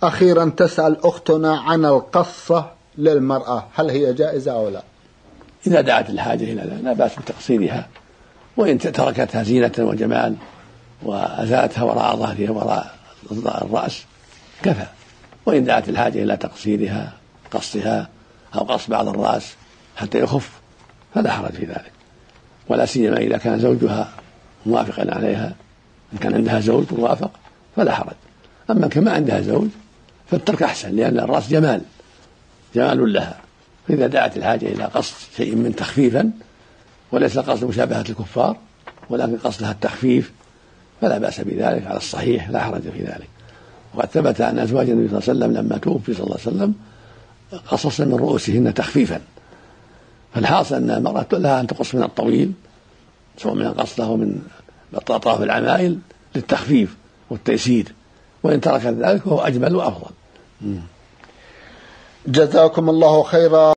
أخيرا تسأل أختنا عن القصة للمرأة، هل هي جائزة أو لا؟ إذا دعت الحاجة إلى ذلك لا بأس بتقصيرها، وإن تركتها زينة وجمال وأزالتها وراء ظهرها وراء الرأس كفى. وإن دعت الحاجة إلى تقصيرها قصها أو قص بعض الرأس حتى يخف فلا حرج في ذلك، ولا سيما إذا كان زوجها موافقا عليها. إن كان عندها زوج موافق فلا حرج، أما كما عندها زوج فالترك أحسن، لأن الرأس جمال لها. فإذا دعت الحاجة إلى قصد شيء من تخفيفا، وليس قصد مشابهة الكفار ولكن قصدها التخفيف، فلا بأس بذلك على الصحيح، لا حرج في ذلك. وقد ثبت أن أزواج النبي صلى الله عليه وسلم لما توفي صلى الله عليه وسلم قصصن من رؤوسهن تخفيفا. فالحاصل أن المرأة لها أن تقص من الطويل، سواء من القصد له من أطراف العمائل للتخفيف والتيسير، وإن تركت ذلك فهو أجمل وأفضل. جزاكم الله خيرا.